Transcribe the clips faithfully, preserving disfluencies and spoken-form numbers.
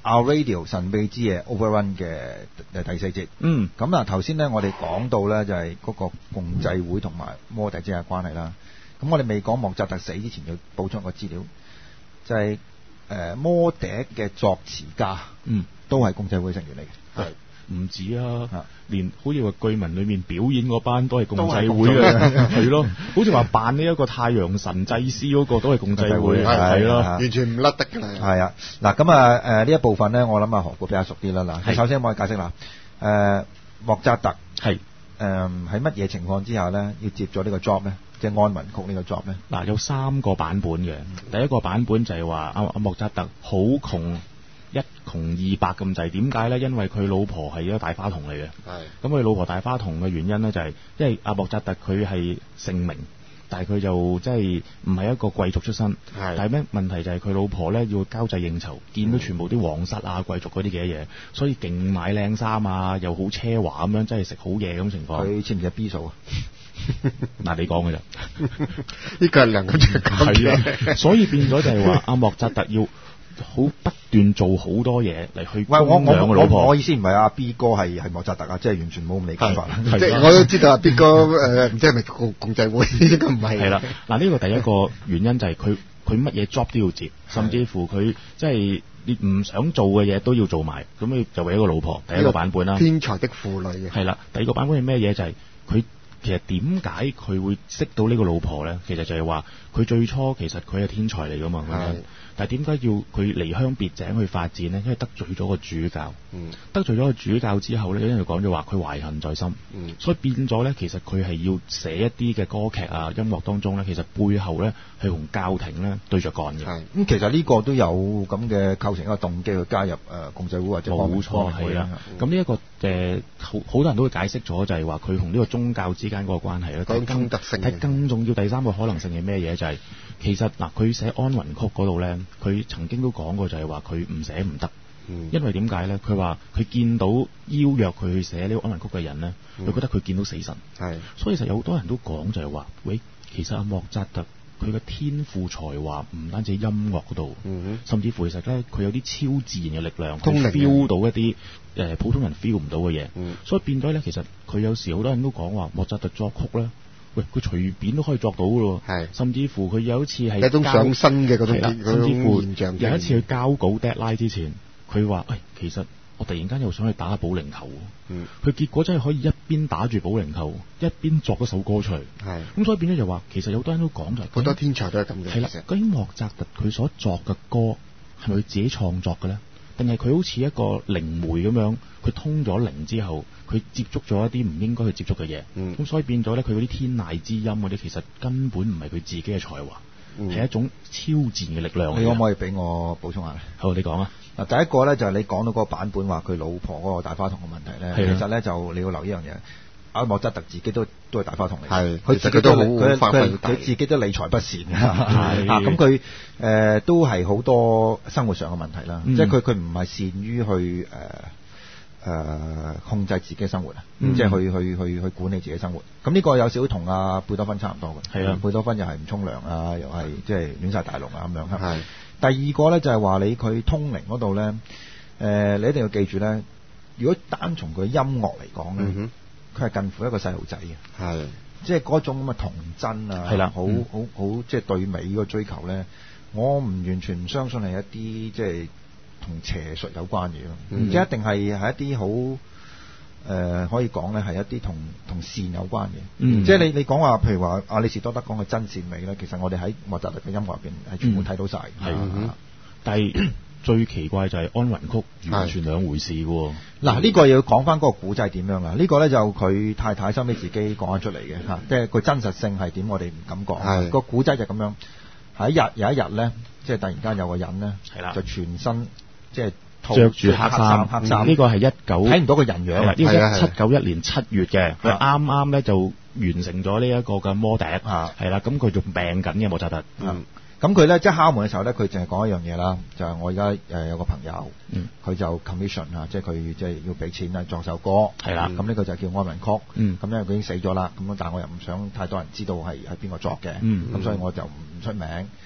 Our Radio 神秘之夜 Overrun 嘅第四節。嗯。咁啊，頭先咧我哋講到咧就係嗰個共濟會同埋摩笛之間嘅關係啦。咁我哋未講莫扎特死之前要補充一個資料，就係、是、誒、呃、摩笛嘅作詞家，嗯，都係共濟會成員嚟嘅。係。 唔止啊，連好似話據聞裏面表演嗰班都係共濟會嘅，係咯，好似話扮呢一個太陽神祭司嗰個都係共濟會，係咯， 完全唔甩得㗎啦。 係啊，嗱咁啊誒呢一部分咧，我諗啊何故比較熟啲啦。嗱，首先我可以解釋啦，誒、呃、莫扎特係誒喺乜嘢情況之下咧要接咗呢個 job 咧，即係安魂曲呢個 job 咧？ 嗱，有三個版本嘅，第一個版本就係話阿阿莫扎特好窮。一窮二白咁滯，點解咧？因為佢老婆係一個大花童嚟嘅。係。咁佢老婆大花童嘅原因咧，就係、是、因為阿莫扎特佢係姓名，但係佢就即係唔係一個貴族出身。係。但係咩問題就係佢老婆咧要交際應酬，見到全部啲皇室啊、貴族嗰啲嘅嘢，所以勁買靚衫啊，又好奢華咁樣，真係食好嘢咁情況。 佢知唔知 B 數啊？ 嗱，你講嘅咋？ 呢個係梁錦祥講嘅。 係啊，所以變咗就係話阿莫扎特要好不斷做好多嘢嚟去供養個老婆。 我我意思唔係阿 B 哥係係莫扎特啊，即係完全冇咁理解法。 即係我都知道阿 B 哥誒，唔知係咪共共濟會應該唔係。 係啦，嗱呢個第一個原因就係佢佢乜嘢 job 都要接，甚至乎佢即係你唔想做嘅嘢都要做埋，咁佢就為一個老婆。第一個版本啦， 天才的婦女嘅。 係啦，第二個版本係咩嘢？就係佢。其實點解佢會識到呢個老婆咧？其實就係話佢最初其實佢係天才嚟噶嘛，但係點解要佢離鄉別井去發展呢？因為得罪咗個主教，嗯、得罪咗個主教之後咧，因為講咗話佢懷恨在心，嗯、所以變咗咧，其實佢係要寫一啲嘅歌劇啊、音樂當中咧，其實背後咧係同教廷咧對着幹嘅。咁、 嗯、其實呢個都有咁嘅構成一個動機去加入誒、呃、共濟會或者冇錯係啦。咁呢一個誒好好多人都會解釋咗，就係話佢同呢個宗教之間嗰個關係咧， 講衝突性。 係更重要第三個可能性係咩嘢？就係、是、其實嗱，佢寫安魂曲嗰度咧，佢曾經都講過就係話佢唔寫唔得，嗯、因為點解咧？佢話佢見到邀約佢去寫呢個安魂曲嘅人咧，佢、嗯、覺得佢見到死神。係，所以其實有好多人都講就係話，喂，其實阿莫扎特佢嘅天賦才華唔單止音樂嗰度，嗯、甚至乎其實咧佢有啲超自然嘅力量，佢 feel 到一啲誒、呃、普通人 feel 唔到嘅嘢。嗯、所以變咗咧，其實佢有時好多人都講話莫扎特作曲咧。喂，佢隨便都可以作到噶咯，係，甚至乎佢有一次係一種上身嘅嗰種， 甚至乎有一次去交稿 deadline 之前，佢話：，喂、哎，其實我突然間又想去打下保齡球，嗯，佢結果真係可以一邊打住保齡球，一邊作一首歌出嚟，係，咁所以變咗就話，其實有好多人都講就係， 好多天才都係咁嘅， 係啦，究竟莫扎特佢所作嘅歌係咪佢自己創作嘅咧？定係佢好似一個靈媒咁樣，佢通咗靈之後，佢接觸咗一啲唔應該去接觸嘅嘢，咁、嗯、所以變咗咧，佢嗰啲天籟之音嗰啲，其實根本唔係佢自己嘅才華，係、嗯、一種超自然嘅力量。 你可唔可以俾我補充下？ 好，你講啊。 嗱，第一個咧就係、是、你講到嗰個版本話佢老婆嗰個大花童嘅問題咧，其實咧就你要留意一樣嘢。阿莫扎特自己都都係大花童嚟，係佢自己都好，佢佢佢自己都理財不善嘅，咁佢誒都係好多生活上嘅問題啦，嗯、即係佢佢唔係善於去誒誒、呃、控制自己嘅生活啊，嗯、即係去去去去管理自己生活。咁呢個有少少同阿貝多芬差唔多嘅，係啊，貝多芬又係唔沖涼啊，又係即係亂晒大龍啊咁樣。係第二個咧就係話你佢通靈嗰度咧，誒、呃、你一定要記住咧，如果單從佢音樂嚟講咧。嗯佢係近乎一個細路仔嘅，係即係嗰種咁嘅童真啊，係啦，好好好即係對美嗰個追求咧，我唔完全唔相信係一啲即係同邪術有關嘢咯，嗯、即係一定係係一啲好誒可以講咧係一啲同同善有關嘅，嗯、即係你你講話譬如話亞里士多德講嘅真善美咧，其實我哋喺莫扎特嘅音樂入邊係全部睇到晒，係、嗯， 但係。最奇怪就係安魂曲完全兩回事嘅喎。 嗱，呢個要講翻嗰個古仔點樣啊？呢、呢個咧就佢太太收尾自己講得出嚟嘅嚇，即係佢真實性係點，我哋唔敢講。個古仔就咁樣，喺一日有一日咧，即係突然間有個人咧，就全身即係着住黑衫，黑衫。呢個係一九睇唔到個人樣。 呢個一七九一年七月嘅，佢啱啱咧就完成咗呢一個嘅魔笛，係啦，咁佢仲病緊嘅莫扎特。嗯咁佢咧即係敲門嘅時候咧，佢淨係講一樣嘢啦，就係、是、我而家誒有個朋友，佢、嗯、就 commission 啊，即係佢即係要俾錢啊作首歌，係啦，咁呢個就叫安魂曲，咁、嗯、因為佢已經死咗啦，咁但係我又唔想太多人知道係係邊個作嘅，咁、嗯、所以我就唔出名。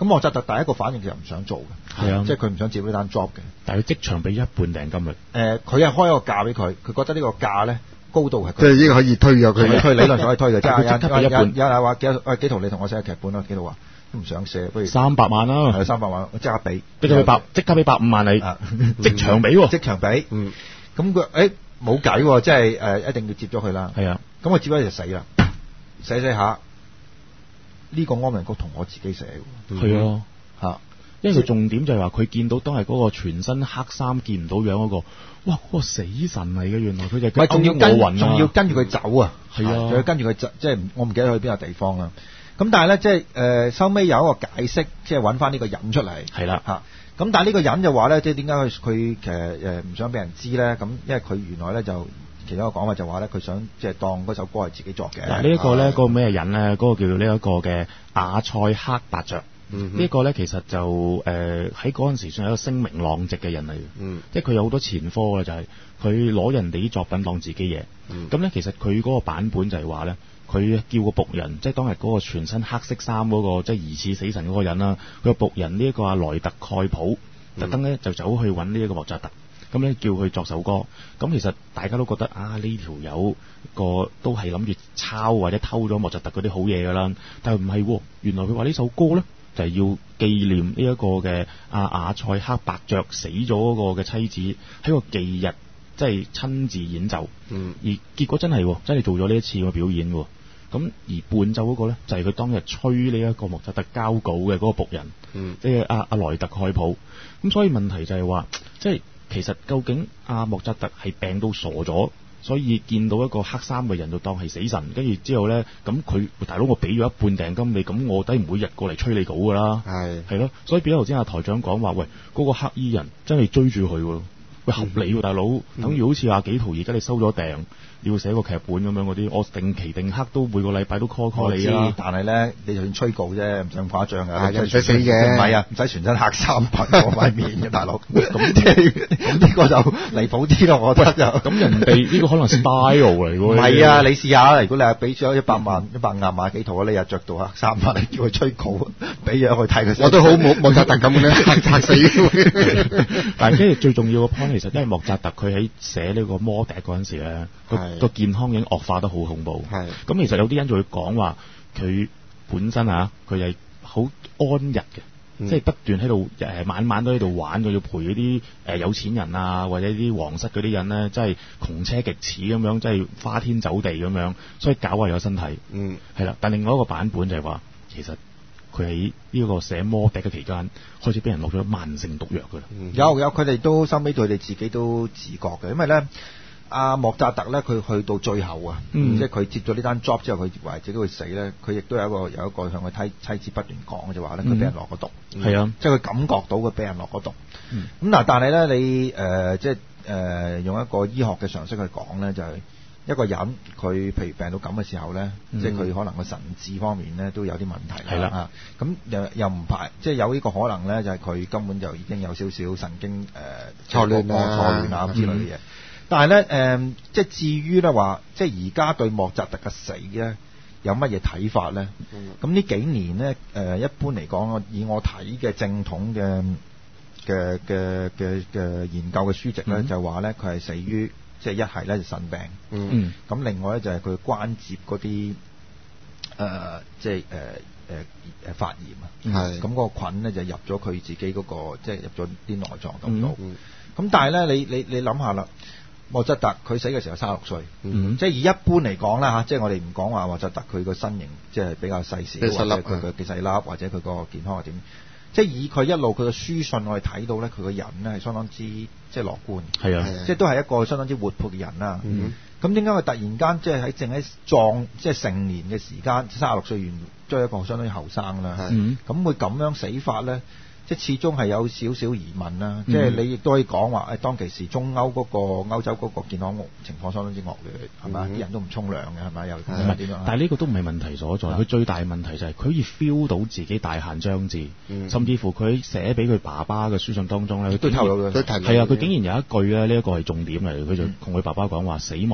咁莫扎特第一個反應就唔想做嘅， 係啊， 即係佢唔想接呢單 job 嘅。 但係佢即場俾一半訂金率。 誒，佢係開一個價俾佢，佢覺得呢個價咧高度係即係已經可以推咗佢， 推理論上可以推嘅。即係即刻俾一半。 有人話幾多？喂，紀陶你同我寫劇本啦，紀陶話都唔想寫，不如三百萬啦， 係三百萬，我即刻俾， 即刻俾百，即刻俾百五萬你，即場俾喎， 即場俾。嗯，咁佢誒冇計喎，即係誒一定要接咗佢啦。 係啊， 咁我接咗就死啦，寫寫下呢個安魂曲同我自己寫嘅。 係啊。 嚇， 因為佢重點就係話佢見到當係嗰個全身黑衫見唔到樣嗰個，哇！嗰個死神嚟嘅，原來佢就係仲要跟仲要跟住佢走啊！ 係啊， 仲要跟住佢走，即係我唔記得去邊個地方啦。咁但係咧，即係誒收尾有一個解釋，即係揾翻呢個人出嚟。係啦嚇。咁但係呢個人就話咧，即係點解佢佢其實誒唔想俾人知咧？咁因為佢原來咧就其中一個講法就話咧，佢想即係當嗰首歌係自己作嘅。 嗱，呢一個咧，嗰個咩人咧？嗰個叫做呢一個嘅亞塞克伯爵。嗯、呢一個咧，其實就誒喺嗰陣時算係一個聲名狼藉嘅人嚟嘅，嗯、即係佢有好多前科嘅，就係佢攞人哋啲作品當自己嘢。咁咧、嗯，其實佢嗰個版本就係話咧，佢叫個僕人，即係當日嗰個全身黑色衫嗰、嗰個，即係疑似死神嗰個人啦。佢個僕人呢一個阿萊特蓋普，特登咧就走去揾呢一個莫扎特，咁咧叫佢作首歌。咁其實大家都覺得啊，呢條友個都係諗住抄或者偷咗莫扎特嗰啲好嘢㗎啦。但係唔係喎，原來佢話呢首歌咧，就係要紀念呢一個嘅阿亞塞克伯爵死咗嗰個嘅妻子喺個忌日，即係親自演奏。嗯，而結果真係真係做咗呢一次嘅表演喎。咁而伴奏嗰個咧就係佢當日吹呢一個莫扎特交稿嘅嗰個僕人。嗯，即係阿阿萊特蓋普。咁所以問題就係話，即係其實究竟阿莫扎特係病到傻咗？所以見到一個黑衫嘅人就當係死神，跟住之後咧，咁佢大佬我俾咗一半訂金你，咁我抵唔每日過嚟催你稿㗎啦，係係咯，所以變咗頭先阿台長講話，喂，嗰、嗰個黑衣人真係追住佢喎，喂合理喎大佬，嗯、等於好似阿紀陶而家你收咗訂。要寫個劇本咁樣嗰啲，我定期定刻都每個禮拜都 call call 你啦。但係咧，你就算催告啫，唔使咁誇張㗎。唔使死嘅。唔係啊，唔使全身黑衫噴過塊面嘅大佬。咁即係咁呢個就離譜啲咯，我覺得就。咁人哋呢個可能 style 嚟喎。唔係啊，你試下啦，如果你係俾咗一百萬、一百廿萬幾套啊，你又着到黑衫翻嚟叫佢催告，俾嘢去睇佢。我都好冇莫扎特咁嘅，嚇死。但係跟住最重要嘅 point 其實因為莫扎特佢喺寫呢個魔笛嗰陣時咧。個健康已經惡化得好恐怖，係咁其實有啲人就會講話佢本身啊，佢係好安逸嘅，嗯、即係不斷喺度誒晚晚都喺度玩，佢要陪嗰啲誒有錢人啊，或者啲皇室嗰啲人咧，真係窮奢極侈咁樣，真係花天酒地咁樣，所以搞壞咗身體。嗯，係啦。但另外一個版本就係話，其實佢喺呢個寫魔笛嘅期間，開始俾人落咗慢性毒藥㗎啦。 嗯、有有，佢哋都收尾佢哋自己都自覺嘅，因為咧。阿、啊、莫扎特咧，佢去到最後啊，嗯、即係佢接咗呢單 job 之後，佢以為自己會死咧，佢亦都有一個有一個向佢妻妻子不斷講就話咧，佢俾人落咗毒，係啊、嗯，即係佢感覺到佢俾人落咗毒。咁嗱、嗯，但係咧你誒、呃、即係誒、呃、用一個醫學嘅常識去講咧，就係、是、一個人佢譬如病到咁嘅時候咧，嗯、即係佢可能個神智方面咧都有啲問題係啦嚇，咁又又唔排，即係有呢個可能咧，就係、是、佢根本就已經有少少神經誒錯亂啊、錯亂啊咁之類嘅嘢。但係咧，誒、呃，即係至於咧話，即係而家對莫扎特嘅死咧，有乜嘢睇法咧？咁呢、嗯、幾年咧，誒、呃，一般嚟講，以我睇嘅正統嘅嘅嘅嘅嘅研究嘅書籍咧，嗯、就話咧佢係死於，即係一係咧就腎病，嗯，咁另外咧就係佢關節嗰啲，誒、呃，即係誒誒誒發炎啊，係，咁嗰個菌咧就入咗佢自己嗰、那個，即係入咗啲內臟咁度，咁、嗯嗯、但係咧，你你你諗下啦。莫扎特佢死嘅時候三十六歲，嗯、即係以一般嚟講啦嚇，即係我哋唔講話莫扎特佢個身形即係比較細小，或者佢個幾細粒，或者佢個健康係點，即係以佢一路佢嘅書信我哋睇到咧，佢個人咧係相當之即係樂觀，係啊，即係都係一個相當之活潑嘅人啦。咁點解佢突然間即係喺正喺壯即係成年嘅時間，三十六歲完都係一個相當之後生啦，咁、嗯、會咁樣死法咧？即係始終係有少少疑問啦，嗯、即係你亦都可以講話誒，當其時中歐嗰、嗰個歐洲嗰個健康情況相當之惡劣，係咪？啲、嗯、人都唔沖涼嘅，係咪？又點樣？ 但係呢個都唔係問題所在，佢、嗯、最大問題就係佢可以 feel 到自己大限將至，嗯、甚至乎佢寫俾佢爸爸嘅書信當中咧，佢都透露咗，係啊，佢竟然有一句咧，呢、呢、一個係重點嚟，佢就同佢爸爸講話：死亡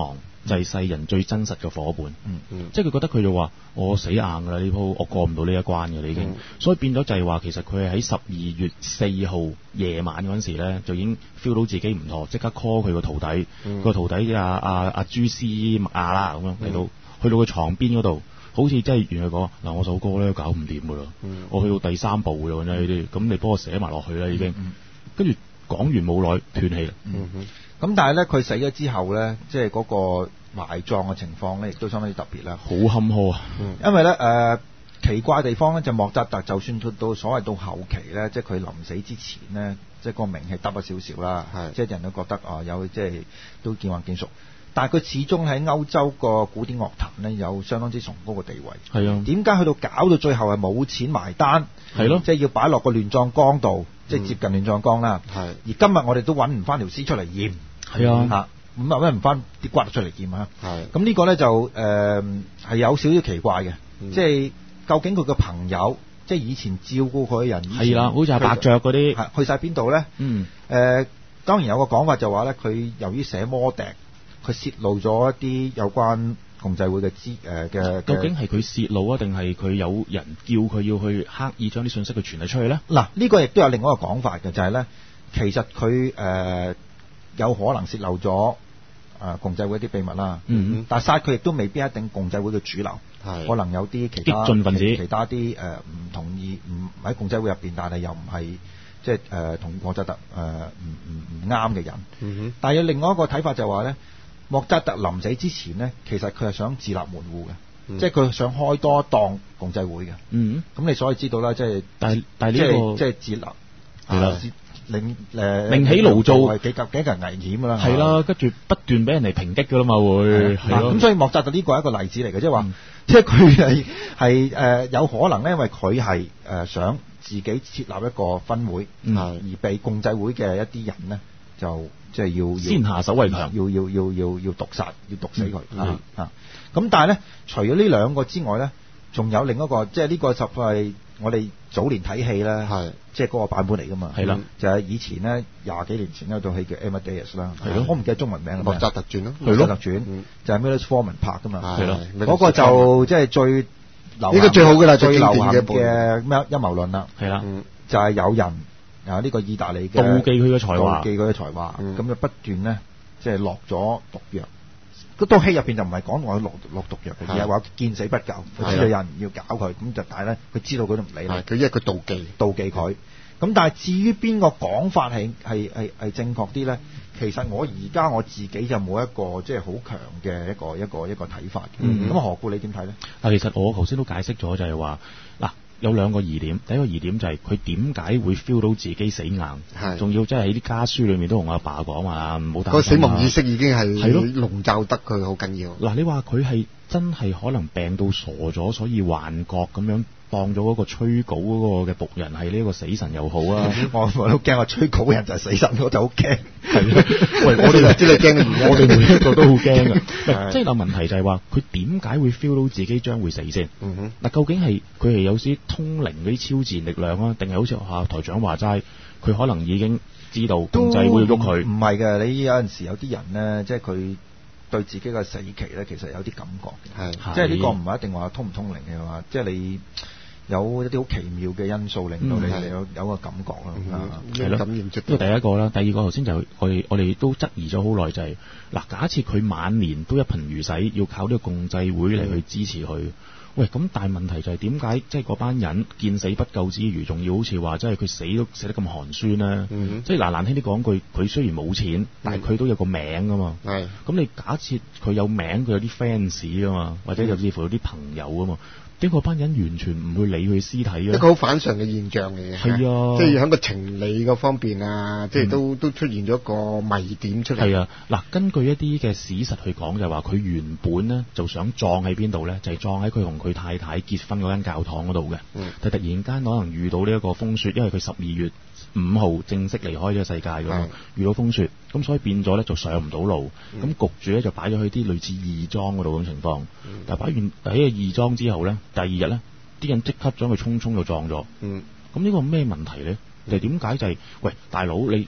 就係世人最真實嘅伙伴。 嗯嗯， 即係佢覺得佢就話我死硬㗎啦，呢鋪我過唔到呢一關嘅啦已經，嗯、所以變咗就係話其實佢係喺十二月四號夜晚嗰陣時咧，就已經 feel 到自己唔妥，即刻 call 佢個徒弟，個、嗯、徒弟阿阿阿朱斯麥亞啦咁樣嚟到，去到個床邊嗰度。好似真係原來講嗱，我首歌咧搞唔掂噶啦，嗯、我去到第三步㗎啦呢啲，咁你幫我寫埋落去啦已經，跟住講完冇耐斷氣啦。咁、 嗯嗯、但係咧佢死咗之後咧，即係嗰個埋葬嘅情況咧，亦都相當之特別啦， 好坎坷啊。 嗯、因為咧誒、呃、奇怪地方咧就莫扎特，就算到所謂到後期咧，即係佢臨死之前咧，即係個名氣得咗少少啦，即係人都覺得啊、呃、有即係都見慣見熟。但係佢始終喺歐洲個古典樂壇咧有相當之崇高嘅地位。 係啊，點解去到搞到最後係冇錢埋單？係咯，即係要擺落個亂葬崗度，即係接近亂葬崗啦。係。而今日我哋都揾唔翻條屍出嚟驗。係啊。嚇，咁啊揾唔翻啲骨出嚟驗啊。係。咁呢個咧就誒係、呃、有少少奇怪嘅，嗯、即係究竟佢嘅朋友，即係以前照顧佢嘅人， 係啦，好似係伯爵嗰啲， 去晒邊度咧？嗯。誒、呃，當然有個講法就話咧，佢由於寫魔笛。佢泄露咗一啲有關共濟會嘅資誒嘅， 究竟係佢泄露啊，定係佢有人叫佢要去刻意將啲信息去傳遞出去咧？ 嗱，呢個亦都有另外一個講法嘅，就係、是、咧，其實佢誒、呃、有可能泄露咗誒、呃、共濟會一啲秘密啦。嗯嗯。但係殺佢亦都未必一定共濟會嘅主流，係可能有啲其他激進分子， 其他啲誒唔同意唔喺共濟會入邊，但係又唔係即係誒同莫扎特誒唔唔唔啱嘅人。嗯哼。但係有另外一個睇法就係話咧。莫扎特臨死之前呢，其實佢係想自立門戶嘅，嗯、即係佢想開多一檔共濟會嘅。嗯，咁你所以知道啦，即係但係但係呢個即係自立係啦，另誒另起爐灶係幾幾幾危險㗎啦。 係啦，跟住不斷俾人哋抨擊㗎啦嘛會係咯。 咁所以莫扎特呢個係一個例子嚟嘅，即係話即係佢係係誒有可能咧，因為佢係誒想自己設立一個分會，嗯、而被共濟會嘅一啲人呢。就即係要先下手為強， 要要要要要毒殺，要毒死佢、嗯、啊！啊！咁但係咧，除咗呢兩個之外咧，仲有另一個，即係呢個就係我哋早年睇戲咧，係即係嗰個版本嚟噶嘛，係啦，就係以前咧廿幾年前有套戲叫《Amadeus》啦，係咯，我唔記得中文名啦， 莫扎特傳咯， 莫扎特傳就係 Milos Forman 拍噶嘛，係咯，嗰個就即係最流行， 呢個最好嘅啦， 最流行嘅嘅咩陰謀論啦，係啦，就係有人。啊！呢、這個意大利嘅妒忌佢嘅才華， 妒忌佢嘅才華，咁、嗯、就不斷咧，即係落咗毒藥。嗰套戲入邊就唔係講話落落毒藥嘅，而係話見死不救。佢知道有人要搞佢，咁就但係咧，佢知道佢都唔理啦。 佢因為佢妒忌， 妒忌佢。咁但係至於邊個講法係係係係正確啲咧？其實我而家我自己就冇一個即係好強嘅一個一個一個睇法嘅。咁、嗯、何故你點睇咧？ 啊，其實我頭先都解釋咗，就係話嗱。有兩個疑點，第一個疑點就係佢點解會 feel 到自己死硬，係，仲要即係喺啲家書裏面都同阿爸講話唔好擔心。個死亡意識已經係係咯，籠罩得佢好緊要。 嗱，你話佢係真係可能病到傻咗，所以幻覺咁樣當咗嗰個催稿嗰個嘅僕人係呢個死神又好啊！ 我我都驚話催稿嘅人就係死神，我就好驚。係咯，喂，我哋知你驚嘅原因，我哋每一個都好驚嘅。即係嗱，問題就係話佢點解會 feel 到自己將會死先？嗯哼，嗱，究竟係佢係有啲通靈嗰啲超自然力量啊，定係好似下台長話齋，佢可能已經知道共濟會喐佢？唔係嘅， 你有陣時有啲人咧，即係佢對自己嘅死期咧，其實有啲感覺嘅。係，即係呢個唔係一定話通唔通靈嘅話，即係你。有一啲好奇妙嘅因素令到你哋有、嗯、有個感覺啦， 係咯、嗯。呢個第一個啦，第二個頭先就我哋我哋都質疑咗好耐，就係、是、嗱，假設佢晚年都一貧如洗，要靠呢個共濟會嚟去支持佢。嗯、喂，咁但係問題就係點解即係嗰班人見死不救之餘，仲要好似話即係佢死都死得咁寒酸咧？嗯、即係嗱，難聽啲講句，佢雖然冇錢，但係佢都有個名噶嘛。係、嗯。咁你假設佢有名，佢有啲 fans 噶嘛，或者甚至乎有啲朋友噶嘛？呢個班人完全唔會理佢屍體啊！ 一個好反常嘅現象嚟嘅，係啊，即係喺個情理嗰方面啊，即係都、嗯、都出現咗一個謎點出嚟。係啊， 嗱，根據一啲嘅史實去講，就係話佢原本咧就想葬喺邊度咧，就係、是、葬喺佢同佢太太結婚嗰間教堂嗰度嘅。嗯，但突然間可能遇到呢一個風雪，因為佢十二月五號正式離開咗世界㗎嘛，嗯、遇到風雪，咁所以變咗咧就上唔到路，咁、嗯、焗住咧就擺咗去啲類似義莊嗰度咁情況。嗯、但係擺完喺個義莊之後咧，第二日咧，啲人即刻將佢匆匆就撞咗。嗯，咁呢個咩問題咧？就點解就係、是、喂大佬，你你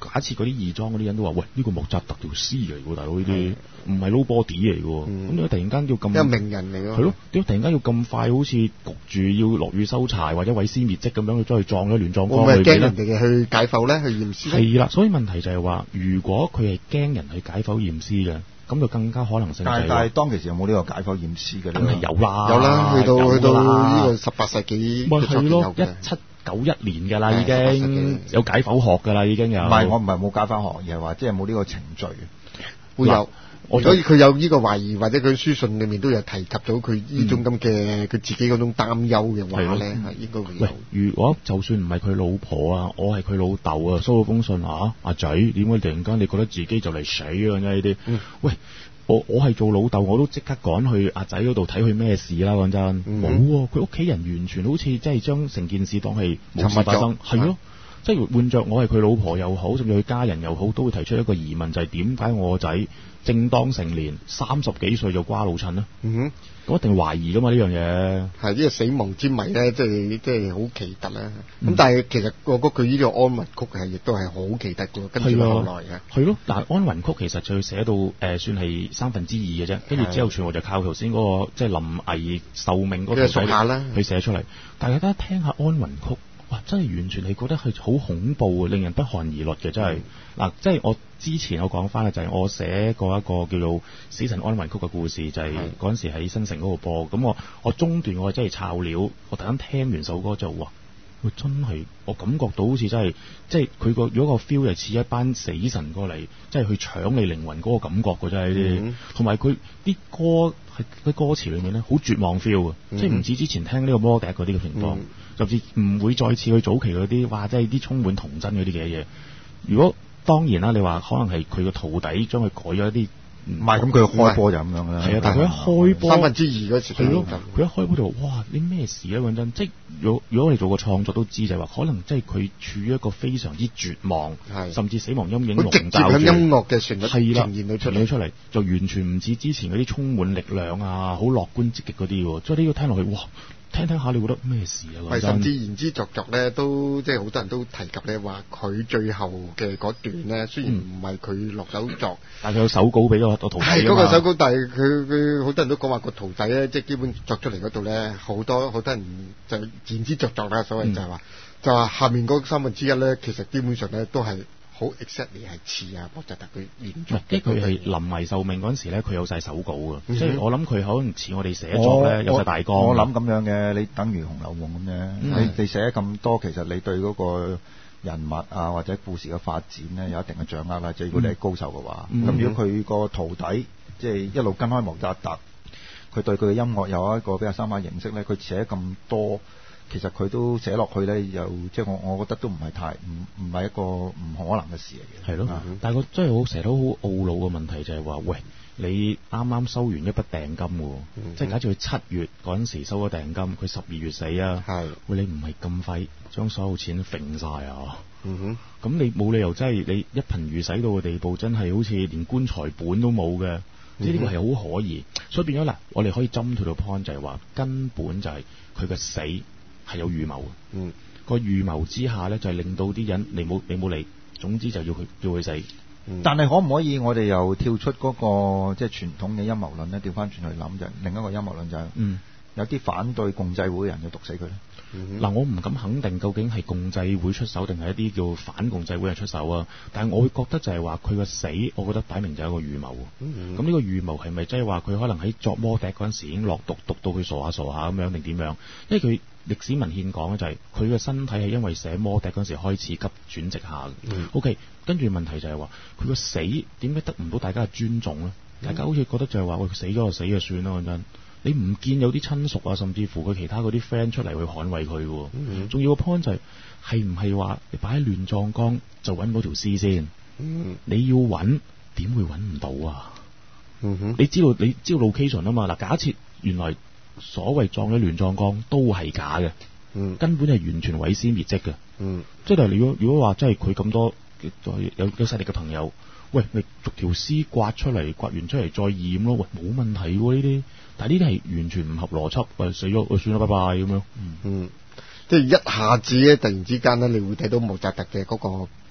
假設嗰啲義莊嗰啲人都話：喂，呢、呢個莫扎特條屍嚟喎，大佬呢啲唔係 nobody 嚟喎。咁點解突然間要咁？ 一名人嚟咯。 係咯，點解突然間要咁快，好似焗住要落雨收柴或者毀屍滅跡咁樣去將佢撞咗亂葬崗裏邊咧？會唔會驚人哋去解剖咧？去驗屍？係啦，所以問題就係話，如果佢係驚人去解剖驗屍嘅。咁就更加可能性。 但係但係當其時有冇呢個解剖驗屍嘅咧？ 梗係有啦， 有啦，去到去到呢個十八世紀。 咪係咯，一七九一年㗎啦，已經有解剖學㗎啦，已經有。 唔係，我唔係冇解剖學，而係話即係冇呢個程序。 會有。所以佢有呢個懷疑，或者佢書信裏面都有提及到佢呢種咁嘅佢自己嗰種擔憂嘅話咧，係應該會有。 喂，如果就算唔係佢老婆啊，我係佢老豆啊，收到封信啊，阿仔點解突然間你覺得自己就嚟死啊？呢啲、嗯，喂，我我係做老豆，我都即刻趕去阿仔嗰度睇佢咩事啦。講真，冇喎，佢屋企人完全好似即係將成件事當係冇事發生，係咯。即係換着我係佢老婆又好，甚至佢家人又好，都會提出一個疑問，就係點解我個仔正當成年三十幾歲就瓜老襯呢？嗯哼，咁一定懷疑噶嘛呢樣嘢。係呢個死亡之謎咧，即係即係好奇特啦。咁、嗯、但係其實我覺得佢呢個安魂曲係亦都係好奇特嘅，跟住後來嘅。 係咯，但係安魂曲其實就寫到誒、呃、算係三分之二嘅啫，跟住之後全部就靠頭先嗰個即係臨危受命嗰個手去寫出嚟。大家得聽下安魂曲。哇！真係完全係覺得係好恐怖啊，令人不寒而慄嘅，真係嗱、嗯，即係我之前我講翻嘅就係我寫過一個叫做《死神安魂曲》嘅故事，就係嗰陣時喺新城嗰度播，咁我我中段我真係抄料，我突然間聽完首歌就哇，佢真係我感覺到好似真係即係佢個如果個 feel 係似一班死神過嚟，即係去搶你靈魂嗰個感覺嘅真係啲，同埋佢啲歌喺啲歌詞裏面咧好絕望 feel 嘅、嗯，即係唔似之前聽呢個 Modern 嗰啲嘅情況。嗯甚至唔會再似佢早期嗰啲，哇！即係啲充滿童真嗰啲嘅嘢。如果當然啦，你話可能係佢個徒弟將佢改咗一啲， 唔係咁佢開波就咁樣啦。 係啊，但係佢一開波三分之二嗰時係咯， 佢一開波就哇！你咩事咧？講真，即係如果如果我哋做個創作都知就係話，可能即係佢處於一個非常之絕望，甚至死亡陰影籠罩住。 音樂嘅旋律係啦， 呈現到出嚟出嚟，就完全唔似之前嗰啲充滿力量啊、好樂觀積極嗰啲喎。所以呢個聽落去，哇！聽聽下你覺得咩事啊？ 係甚至言之鑿鑿咧，都即係好多人都提及咧，話佢最後嘅嗰段咧，雖然唔係佢落手作，嗯、但係佢有手稿俾個徒弟。係嗰、嗰個手稿，但係佢佢好多人都講話個徒弟咧，即係基本作出嚟嗰度咧，好多好多人就言之鑿鑿啦，所謂就係話、嗯，就話下面嗰三分之一咧，其實基本上咧都係。好 exactly 係似啊，莫扎特佢原作， 即係佢係臨危受命嗰陣時咧，佢有晒手稿嘅、嗯，即係我諗佢可能似我哋寫作咧有晒大綱。 我諗咁樣嘅，你等於《紅樓夢》咁樣，你你寫咁多，其實你對嗰個人物啊或者故事嘅發展咧有一定嘅掌握啦。即係如果你係高手嘅話，咁、嗯、如果佢個徒弟即係一路跟開莫扎特，佢對佢嘅音樂有一個比較深刻認識咧，佢寫咁多。其實佢都寫落去咧，又即係我，我覺得都唔係太唔唔係一個唔可能嘅事嚟嘅。 係咯、嗯，但係個真係好成日都好懊惱嘅問題就係話，喂，你啱啱收完一筆訂金喎、嗯，即係假設佢七月嗰陣時收咗訂金，佢十二月死啊，係，喂，你唔係咁快將所有錢揈晒啊？嗯哼，咁你冇理由真係你一貧如洗到嘅地步，真係好似連棺材本都冇嘅，即係呢個係好可疑。所以變咗嗱，我哋可以針對到 point 就係話，根本就係佢嘅死。係有預謀嘅，嗯，個預謀之下咧，就係、是、令到啲人你冇你冇嚟，總之就要佢要佢死。嗯、 但係可唔可以我哋又跳出嗰、那個即係傳統嘅陰謀論咧，調翻轉去諗就另一個陰謀論就係、是，嗯，有啲反對共濟會嘅人要毒死佢咧。嗱、嗯， 我唔敢肯定究竟係共濟會出手定係一啲叫反共濟會人出手啊。但係我會覺得就係話佢個死，我覺得擺明就係一個預謀。咁、嗯、呢個預謀係咪即係話佢可能喺作魔笛嗰陣時已經落毒，毒到佢傻下傻下咁樣定點樣？因為佢歷史文獻講咧就係佢嘅身體係因為寫魔笛嗰陣時開始急轉直下嘅。嗯、OK，跟住問題就係話佢個死點解得唔到大家嘅尊重咧、嗯？大家好似覺得就係話喂，佢死咗就死就算啦，講真。你唔見有啲親屬啊，甚至乎佢其他嗰啲 friend 出嚟去捍衛佢喎。嗯，仲要個 point 就係係唔係話你擺喺亂葬崗就揾嗰條屍先？嗯，你要揾點會揾唔到啊？嗯哼，你知道你知道 location 啊嘛？嗱，假設原來所謂葬咗亂葬崗都係假嘅，嗯，根本係完全毀屍滅跡嘅，嗯，即係如果如果話真係佢咁多有有有勢力嘅朋友，喂，你逐條屍刮出嚟，刮完出嚟再驗咯，喂，冇問題喎呢啲。但係呢啲係完全唔合邏輯，喂，死咗，算啦，拜拜咁樣。嗯， 即係一下子咧，突然之間咧，你會睇到莫扎特嘅嗰個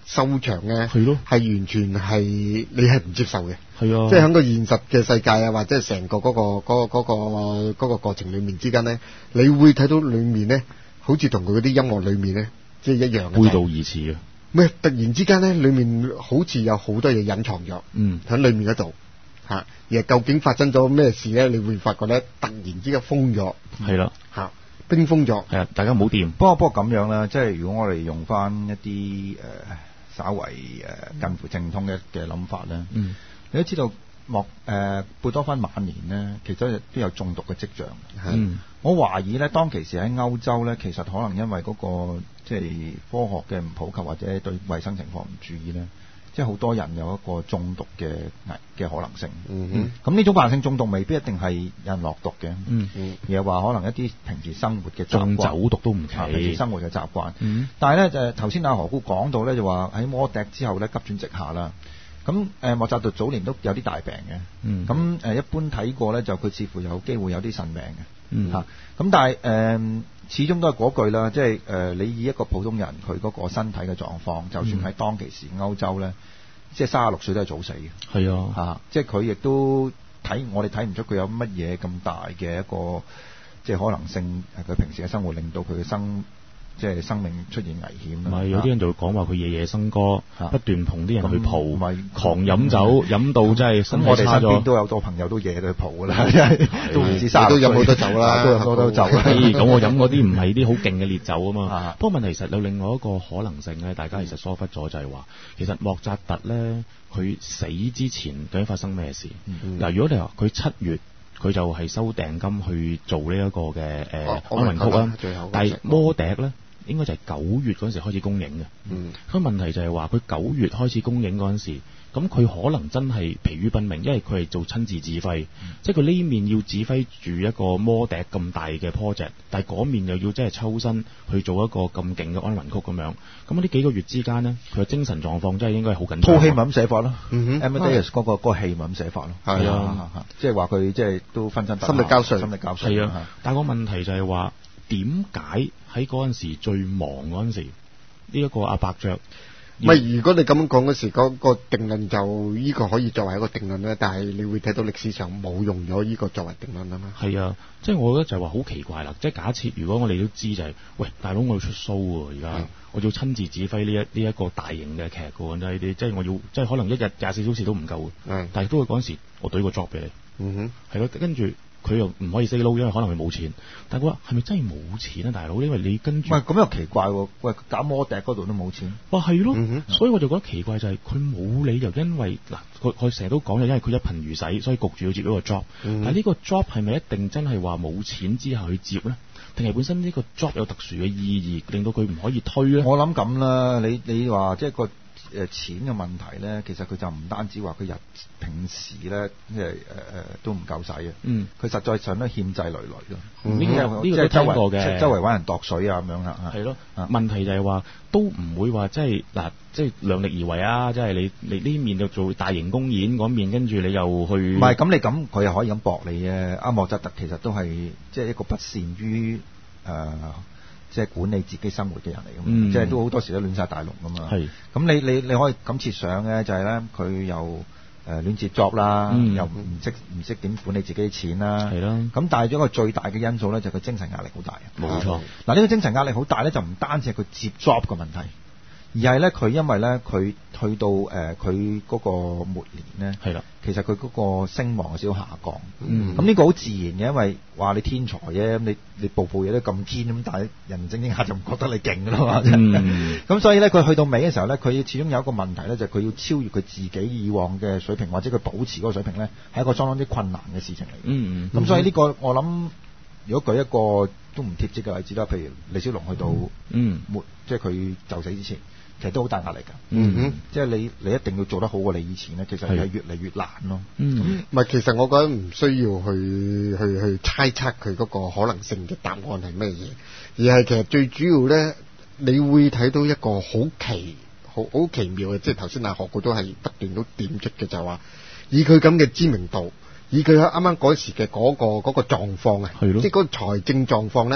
收場咧， 係咯， 係完全係你係唔接受嘅。 係啊， 即係喺個現實嘅世界啊，或者係成個嗰、嗰個嗰、嗰個嗰、嗰個過程裡面之間咧，你會睇到裡面咧，好似同佢嗰啲音樂裡面咧，即係一樣嘅。 背道而馳嘅。 咩？突然之間咧，裡面好似有好多嘢隱藏咗， 嗯， 喺裡面嗰度嚇，而究竟發生咗咩事咧？你會發覺咧，突然之間封咗， 係啦嚇，冰封咗， 係啊，大家唔好掂。 不過不過咁樣啦，即係如果我哋用翻一啲誒、呃、稍為誒、呃、近乎正統嘅嘅諗法咧， 嗯， 你都知道莫誒貝多芬晚年咧，其實都有中毒嘅跡象。 嗯， 我懷疑咧，當其時喺歐洲咧，其實可能因為嗰、嗰個即係科學嘅唔普及，或者對衛生情況唔注意咧，即係好多人有一個中毒嘅危嘅可能性。 嗯哼， 咁呢種慢性中毒未必一定係有人落毒嘅。 嗯， 而係話可能一啲平時生活嘅中酒毒都唔奇。 平時生活嘅習慣。 嗯， 但係咧就頭先阿何姑講到咧，就話喺摩笛之後咧急轉直下啦。咁誒莫扎特早年都有啲大病嘅。 嗯， 咁誒一般睇過咧，就佢似乎有機會有啲腎病嘅。 嗯， 嚇。咁但係誒、呃、始終都係嗰句啦，即係誒你以一個普通人佢嗰個身體嘅狀況，就算喺當其時歐洲咧。即係三十六歲都係早死嘅， 係啊， 嚇！即係佢亦都睇我哋睇唔出佢有乜嘢咁大嘅一個即係可能性。佢平時嘅生活令到佢嘅生即係生命出現危險。 唔係有啲人就會講話佢夜夜笙歌，啊、不斷同啲人去蒲， 嗯、 狂飲酒，飲、嗯、到真係身體差咗。咁我哋身邊都有好多朋友都夜去蒲㗎啦，都唔止三十歲都飲好多酒啦， 都飲好多酒啦。 咁我飲嗰啲唔係啲好勁嘅烈酒啊嘛。不過問題其實有另外一個可能性咧，大家其實疏忽咗就係話，其實莫扎特咧佢死之前究竟發生咩事？嗱、嗯，如果你話佢七月佢就係收訂金去做呢一個嘅誒安魂曲啊，但係摩笛咧。應該就係九月嗰陣時開始公映嘅。嗯，咁問題就係話佢九月開始公映嗰陣時，咁佢可能真係疲於奔命，因為佢係做親自指揮，嗯、即係佢呢面要指揮住一個摩笛咁大嘅 project，但係嗰面又要真係抽身去做一個咁勁嘅安魂曲咁樣。咁呢幾個月之間呢，佢嘅精神狀況真係應該係好緊張。 套戲咪咁寫法咯。 嗯哼 Amadeus 嗰個嗰個戲咪咁寫法咯。係啊，即係話佢即係都分身心力交瘁， 心力交瘁。 係啊，但係個問題就係話。點解喺嗰陣時最忙嗰陣時，呢、這、一個阿伯爵， 唔係如果你咁樣講嗰時，嗰、那個定論就呢個可以作為一個定論咧，但係你會睇到歷史上冇用咗呢個作為定論啊嘛。 係啊，即係我覺得就係話好奇怪啦。即係假設如果我哋都知就係、是，喂大佬我要出 show 喎，而家我要親自指揮呢一呢一個大型嘅劇嘅，真係啲即係我要即係可能一日廿四小時都唔夠嘅。嗯，但係都會嗰陣時我對個 job 俾你。嗯哼，係咯，跟住。佢又唔可以 say no，因為可能佢冇錢。但係佢話係咪真係冇錢啊，大佬？因為你跟住， 喂咁又奇怪喎！喂，搞摩笛嗰度都冇錢。 哇，係咯、嗯，所以我就覺得奇怪就係佢冇理由，因為嗱，佢佢成日都講就因為佢一貧如洗，所以焗住要接呢個 job、嗯。但係呢個 job 係咪一定真係話冇錢之後去接咧？定係本身呢個 job 有特殊嘅意義，令到佢唔可以推咧？我諗咁啦，你你話即係個。誒錢嘅問題咧，其實佢就唔單止話佢日平時咧，即係誒誒都唔夠使嘅。嗯，佢實在上都欠債累累咯。呢、嗯這個呢、這個都聽過嘅，周圍揾人度水啊咁樣嚇。 係咯，問題就係話都唔會話即係嗱，即係量力而為啊！即係你你呢面就做大型公演，嗰面跟住你又去。唔係咁，你咁佢又可以咁駁你嘅。阿莫扎特其實都係即係一個不善於誒。呃即係管理自己生活嘅人嚟㗎嘛，嗯、即係都好多時都亂晒大龍㗎嘛。係，咁你你你可以咁設想嘅就係咧，佢又誒亂接 job 啦，嗯、又唔識唔識點管理自己啲錢啦。係啦。咁但係咗一個最大嘅因素咧，就係佢精神壓力好大。 冇錯。 嗱，呢個精神壓力好大咧，就唔單止係佢接 job 嘅問題。而係咧，佢因為咧，佢去到誒佢嗰個末年咧，係啦，其實佢嗰個聲望少下降。嗯，咁呢個好自然嘅，因為話你天才啫，咁你你步步嘢都咁天咁，但係人正正下就唔覺得你勁㗎啦嘛。嗯，咁所以咧，佢去到尾嘅時候咧，佢始終有一個問題咧，就係、是、佢要超越佢自己以往嘅水平，或者佢保持嗰個水平咧，係一個相當之困難嘅事情嚟。嗯嗯，咁所以呢、這個我諗，如果舉一個都唔貼切嘅例子啦，譬如李小龍去到嗯末，即係佢就死之前。其實都好大壓力㗎，嗯哼，即係你你一定要做得好過你以前咧，其實係越嚟越難咯。 嗯，唔係，其實我覺得唔需要去去去猜測佢嗰個可能性嘅答案係咩嘢，而係其實最主要咧，你會睇到一個好奇好好奇妙嘅，即係頭先阿學哥都係不斷都點出嘅，就係話以佢咁嘅知名度，以佢啱啱嗰時嘅嗰個嗰個狀況啊，即係嗰個財政狀況咧。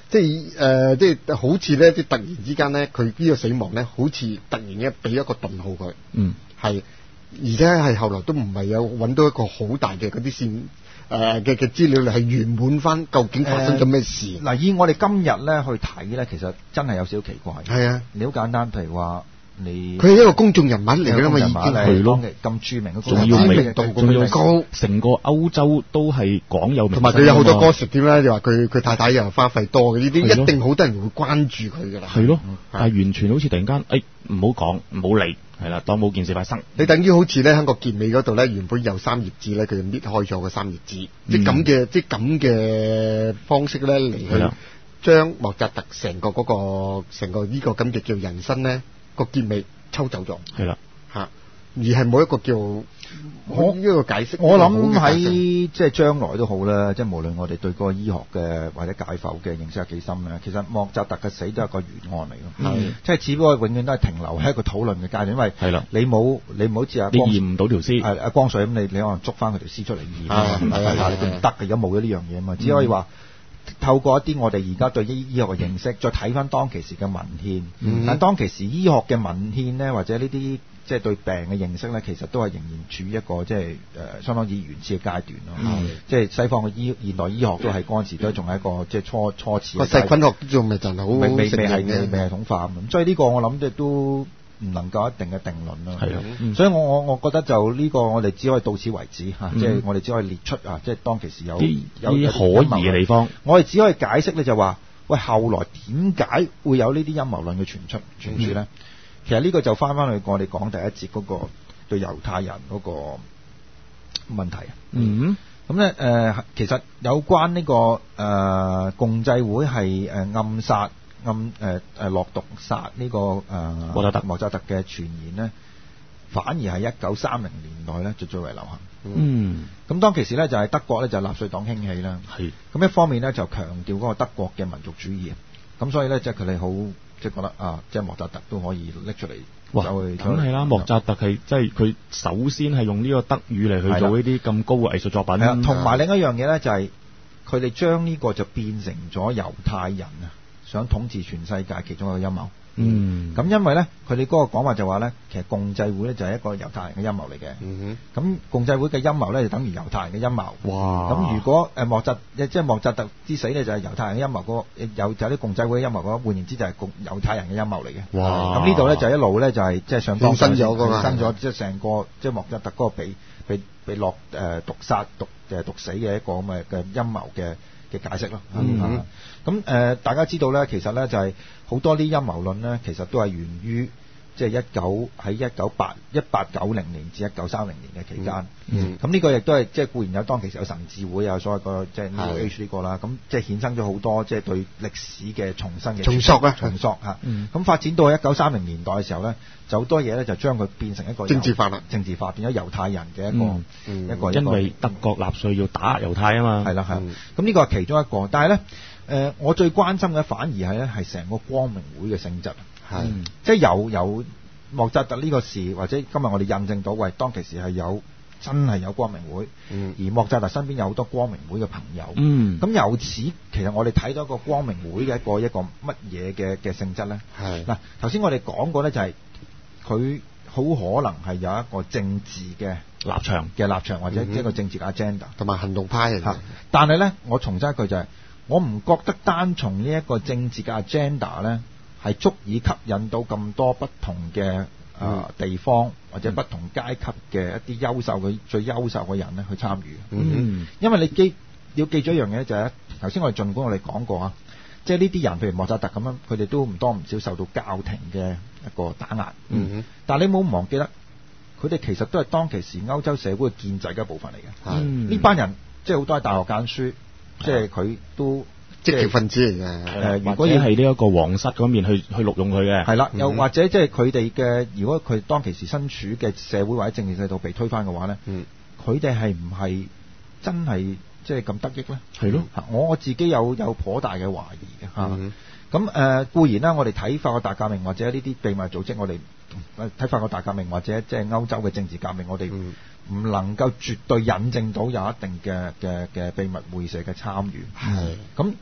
即係誒，即係好似咧，即係突然之間咧，佢呢個死亡咧，好似突然嘅俾一個頓號佢。嗯，係，而且係後來都唔係有揾到一個好大嘅嗰啲線誒嘅嘅資料嚟係圓滿翻究竟發生咗咩事。嗱、 呃，以我哋今日咧去睇咧，其實真係有少少奇怪。 係啊， 你好簡單，譬如話。你佢係一個公眾人物嚟㗎嘛，已經係咯， 咁著名嘅， 仲要名度咁高， 成個歐洲都係廣有名， 同埋佢有好多歌詞點咧，就話佢佢太太又花費多嘅，呢啲一定好多人會關注佢㗎啦。 係咯，但係完全好似突然間，誒唔好講，唔好理，係啦，當冇件事發生。 你等於好似咧喺個結尾嗰度咧，原本有三頁紙咧，佢就搣開咗個三頁紙，即係咁嘅，即係咁嘅方式咧嚟去將莫扎特成個嗰個成個呢個咁嘅叫人生咧。個結尾抽走咗， 係啦嚇，而係冇一個叫我呢個解釋。 我諗喺即係將來都好啦，即係無論我哋對嗰個醫學嘅或者解剖嘅認識係幾深咧，其實莫扎特嘅死都係個懸案嚟嘅， 係即係只不過永遠都係停留喺一個討論嘅階段，因為係啦，你冇你唔好似阿你驗唔到條屍， 係阿光水咁，你你可能捉翻佢條屍出嚟驗，係啊，你唔得嘅，而家冇咗呢樣嘢啊嘛，只可以話。透過一啲我哋而家對醫醫學嘅認識，再睇翻當其時嘅文獻，嗯、但當其時醫學嘅文獻呢，或者呢啲即係對病嘅認識呢，其實都係仍然處於一個即係誒、呃、相當之原始嘅階段咯。嗯、即係西方嘅醫現代醫學都係嗰陣時都仲係一個即係初初始嘅。個細菌學都仲未就係好未未未係未未係統化咁，所以呢個我諗即係都唔能夠一定嘅定論咯。係啊，嗯、所以我我我覺得就呢個我哋只可以到此為止嚇，即係、嗯、我哋只可以列出啊，即係當其時有有啲可疑嘅地方。 我哋只可以解釋咧，就話喂，後來點解會有呢啲陰謀論嘅傳出傳説咧？嗯、其實呢個就翻翻去我哋講第一節嗰個對猶太人嗰個問題。嗯，咁咧誒，其實有關呢、這個誒、呃、共濟會係誒暗殺。暗誒誒落毒殺呢個誒莫扎特莫扎特嘅傳言呢，反而係一九三零年代咧就最為流行。嗯，咁當其時咧就係德國咧就納粹黨興起啦。係，咁一方面咧就強調嗰個德國嘅民族主義，咁所以咧即係佢哋好即係覺得啊，即係莫扎特都可以拎出嚟。 哇，梗係啦，莫扎特係即係佢首先係用呢個德語嚟去做呢啲咁高嘅藝術作品。係啊， 同埋另一樣嘢咧就係佢哋將呢個就變成咗猶太人啊，想統治全世界其中一個陰謀。嗯，咁因為咧，佢哋嗰個講法就話咧，其實共濟會咧就係一個猶太人嘅陰謀嚟嘅。嗯哼，咁共濟會嘅陰謀咧就等於猶太人嘅陰謀。哇！咁如果誒莫扎即係莫扎特之死咧就係猶太人嘅陰謀，嗰個有就係啲共濟會嘅陰謀，嗰換言之就係共猶太人嘅陰謀嚟嘅。哇！咁呢度咧就一路咧就係即係上當新咗㗎嘛，新咗即係成個即係莫扎特嗰個被被被落誒毒殺毒誒毒死嘅一個咁嘅嘅陰謀嘅嘅解釋咯。嗯，咁誒、呃、大家知道咧，其實咧就係、是、好多啲陰謀論咧，其實都係源於即係一九喺一九八一八九零年至一九三零年嘅期間。嗯，咁呢、嗯、個亦都係即係固然有當其時有神智會啊，所謂個即係 New Age 呢個啦，咁即係衍生咗好多即係對歷史嘅重新嘅重塑啊， 重塑嚇。咁、嗯、發展到一九三零年代嘅時候咧，就好多嘢咧就將佢變成一個政治化啦， 政治化變咗猶太人嘅一個、嗯嗯、一個， 因為德國納粹要打猶太啊嘛。 係啦係。咁呢個係其中一個，但係咧。誒、呃，我最關心嘅反而係咧，係成個光明會嘅性質，係、嗯、即係有有莫扎特呢個事，或者今日我哋印證到，喂，當其時係有真係有光明會，嗯、而莫扎特身邊有好多光明會嘅朋友，咁、嗯、由此其實我哋睇到一個光明會嘅一個一個乜嘢嘅嘅性質咧？係嗱，頭先我哋講過咧，就係佢好可能係有一個政治嘅立場嘅立場，或者一個政治嘅 agenda 同埋行動派嚟嘅。 但係咧，我重申一句就係、是。我唔覺得單從呢一個政治嘅 agenda 咧，係足以吸引到咁多不同嘅啊、呃嗯、地方或者不同階級嘅一啲優秀嘅最優秀嘅人咧去參與。嗯，因為你記要記住一樣嘢就係頭先我哋儘管我哋講過啊，即係呢啲人譬如莫扎特咁樣，佢哋都唔多唔少受到教廷嘅一個打壓。嗯，但係你冇忘記得，佢哋其實都係當其時歐洲社會嘅建制嘅一部分嚟嘅。嗯，呢班人即係好多喺大學揀書。即係佢都積極分子嚟嘅， 誒，如果要係呢一個皇室嗰面去去錄用佢嘅， 係啦，又或者即係佢哋嘅，如果佢當其時身處嘅社會或者政治制度被推翻嘅話咧，佢哋係唔係真係即係咁得益咧？係咯，我我自己有有頗大嘅懷疑嘅嚇。咁誒、呃、固然啦，我哋睇法國大革命或者呢啲秘密組織，我哋睇法國大革命或者即係歐洲嘅政治革命，我哋唔能夠絕對引證到有一定嘅嘅嘅秘密會社嘅參與。係咁，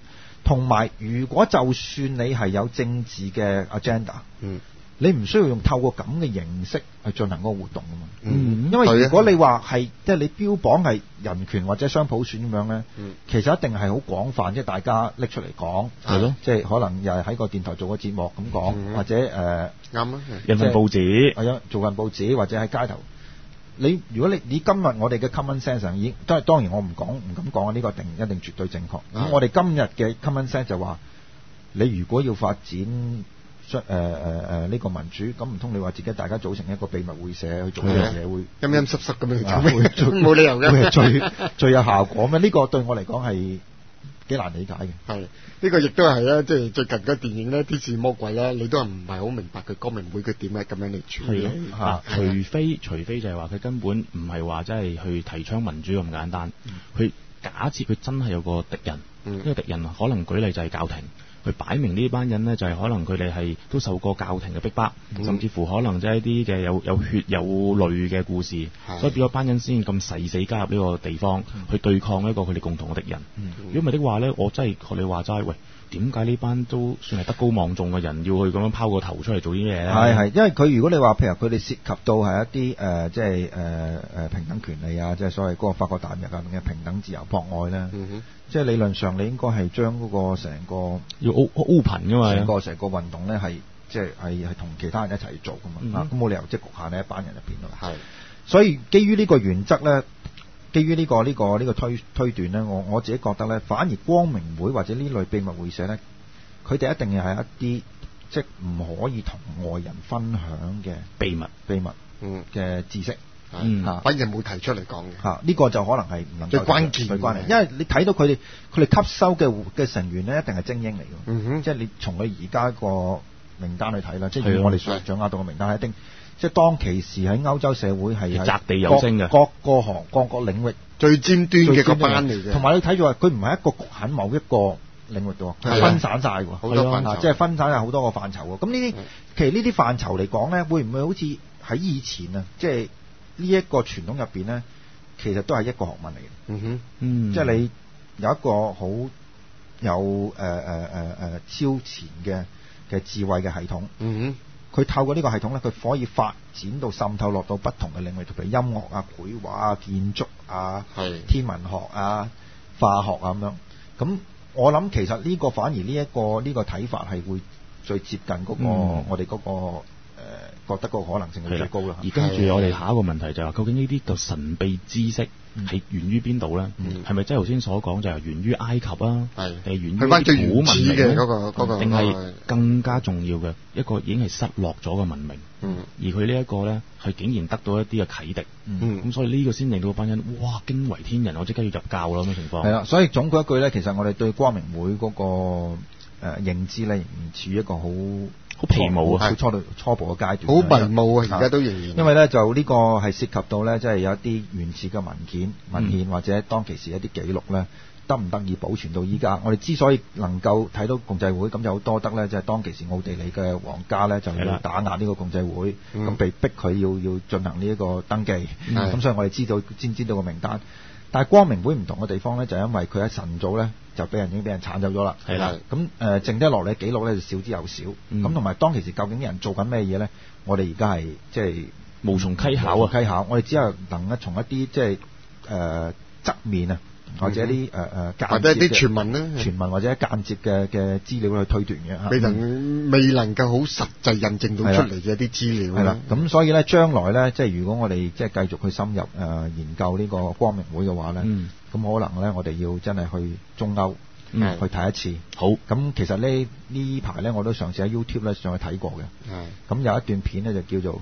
同埋如果就算你係有政治嘅 agenda， 嗯， 你唔需要用透過咁嘅形式去進行嗰個活動㗎嘛。 嗯， 因為如果你話係即係你標榜係人權或者雙普選咁樣咧， 嗯， 其實一定係好廣泛，即係大家拎出嚟講， 係咯， 即係可能又係喺個電台做個節目咁講， 嗯， 或者誒啱啊， 印份報紙， 係啊，做份報紙或者喺街頭。你如果你你今日我哋嘅 common sense 已經，都係當然我唔講唔敢講啊，呢個一定一定絕對正確。咁，嗯，我哋今日嘅 common sense 就話，你如果要發展誒誒誒呢個民主，咁唔通你話自己大家組成一個秘密會社去做呢樣嘢，會陰陰濕濕咁樣做咩？冇理由嘅， 會係最最有效果咩？呢個對我嚟講係幾難理解嘅。 係呢個亦都係啦，即係最近嘅電影咧，《天使魔鬼》咧，你都係唔係好明白佢光明會佢點解咁樣嚟處理？ 嚇，除非除非就係話佢根本唔係話真係去提倡民主咁簡單，佢假設佢真係有個敵人，呢個敵人可能舉例就係教廷。佢擺明呢班人呢，就係、是、可能佢哋係都受過教廷嘅逼迫，嗯、甚至乎可能即係一啲嘅有有血有淚嘅故事，所以變咗班人先咁誓死加入呢個地方、嗯、去對抗一個佢哋共同嘅敵人。如果唔係的話呢，我真係學你話齋，喂，點解呢班都算係德高望重嘅人要去咁樣拋個頭出嚟做啲嘢咧？係係， 因為佢如果你話譬如佢哋涉及到係一啲誒、呃，即係誒誒平等權利啊，即係所謂嗰個法國大革命嘅平等自由博愛咧。嗯即係理論上，你應該係將嗰個成個要 open 噶嘛， 成個成個運動咧係即係係係同其他人一齊做噶嘛，咁冇、嗯啊、理由即係局限喺一班人入邊咯。係，所以基於呢個原則咧，基於呢、呢個呢、呢個呢、呢個推推斷咧，我我自己覺得咧，反而光明會或者呢類秘密會社咧，佢哋一定係一啲即係唔可以同外人分享嘅秘密秘密嘅知識。 嗯嚇，反而冇提出嚟講嘅嚇，呢個就可能係唔能夠最關鍵最關鍵，因為你睇到佢哋佢哋吸收嘅嘅成員咧，一定係精英嚟嘅。嗯哼，即係你從佢而家個名單去睇啦，即係我哋所掌握到嘅名單，一定即係當其時喺歐洲社會係擲地有聲嘅， 各個行各個領域最尖端嘅個班嚟嘅。同埋你睇住話，佢唔係一個局限某一個領域度，佢係分散晒喎， 好多範疇， 即係分散晒好多個範疇喎。咁呢啲其實呢啲範疇嚟講咧，會唔會好似喺以前啊，即係？呢、這、一個傳統入邊咧，其實都係一個學問嚟嘅。嗯哼，嗯，即係你有一個好有誒誒誒誒超前嘅嘅智慧嘅系統。嗯哼，佢透過呢個系統咧，佢可以發展到滲透落到不同嘅領域，譬如音樂啊、繪畫啊、建築啊、天文學啊、化學啊咁樣。咁我諗其實呢個反而呢、這、一個呢、這個睇法係會最接近嗰、那個、嗯、我哋嗰、那個。誒覺得個可能性係最高啦。 而跟住我哋下一個問題就係、是、究竟呢啲個神秘知識係源於邊度咧？係咪即係頭先所講就係源於埃及啊？係定係源於啲古文明嘅嗰個嗰個？定係更加重要嘅一個已經係失落咗嘅文明？嗯，而佢呢一個咧係竟然得到一啲嘅啟迪。嗯，咁所以呢個先令到班人哇驚為天人，我即刻要入教咯咁嘅情況。 係啦，所以總括一句咧，其實我哋對光明會嗰、那個誒、呃、認知咧，唔似一個好。 好皮毛啊， 好初到初步嘅階段， 好迷霧啊，而家都仍然。 因為咧就呢個係涉及到咧，即係有一啲原始嘅文件、文獻、嗯、或者當其時一啲記錄咧，得唔得以保存到依家？我哋之所以能夠睇到共濟會，咁就好多得咧，即係當其時奧地利嘅皇家咧，就要打壓呢個共濟會，咁、嗯、被逼佢要要進行呢一個登記，咁、嗯、所以我哋知道先知道個名單。但係光明會唔同嘅地方咧，就係、因為佢喺晨早咧就俾人已經俾人剷走咗啦。係啦，咁誒、呃、剩低落嚟記錄咧就少之又少。咁同埋當其時究竟啲人做緊咩嘢咧？我哋而家係即係無從稽考啊！ 稽考，我哋只係能夠從一啲即係誒側面啊，或者啲誒誒或者啲傳聞咧， 傳聞或者間接嘅嘅資料去推斷嘅。 未能未能夠好實際印證到出嚟嘅一啲資料。 係啦，咁所以咧，將來咧，即係如果我哋即係繼續去深入誒、呃、研究呢個光明會嘅話咧，咁、嗯、可能咧，我哋要真係去中歐、嗯、去睇一次。好，咁其實呢呢排咧，我都嘗試喺 YouTube 咧上去睇過嘅。係，咁有一段片咧就叫做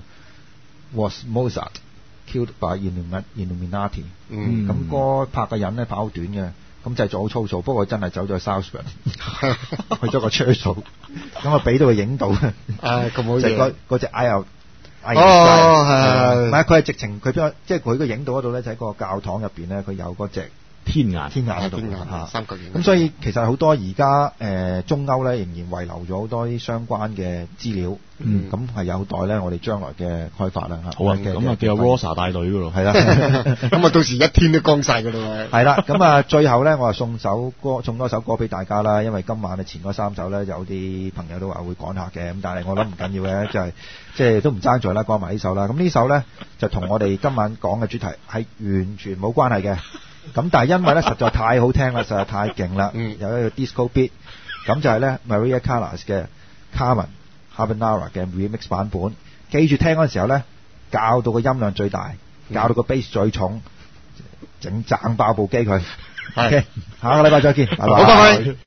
Was Mozart Killed by Illuminati？嗯，咁嗰拍嘅人咧跑好短嘅。咁製作好粗糙，不過真係走咗去 Salzburg 去咗個 church 度，咁啊俾到佢影到，啊咁好嘢，即係嗰嗰隻 I 哦係，唔係佢係直情佢邊即係佢個影到嗰度咧，就喺個教堂入邊咧，佢有嗰隻天眼天眼嗰度嚇三角形。 咁所以其實好多而家誒中歐咧仍然遺留咗好多啲相關嘅資料，嗯，咁係有待咧我哋將來嘅開發啦嚇。 好啊，咁啊叫阿 Rosa 帶隊㗎咯， 係啦， 咁啊到時一天都光晒㗎啦喎。 係啦，咁啊最後咧我啊送首歌，送多首歌俾大家啦，因為今晚嘅前嗰三首咧有啲朋友都話會趕客嘅，咁但係我諗唔緊要嘅，就係即係都唔爭在啦，講埋呢首啦。咁呢首咧就同我哋今晚講嘅主題係完全冇關係嘅。咁但係因為咧實在太好聽啦，實在太勁啦，有一個 disco beat， 咁就係咧 Maria Callas 嘅 Carmen Habanera 嘅 remix 版本。記住聽嗰陣時候咧，校到個音量最大，校到個 bass 最重，整掙爆部機佢。OK，下個禮拜再見，拜拜。 好，拜拜。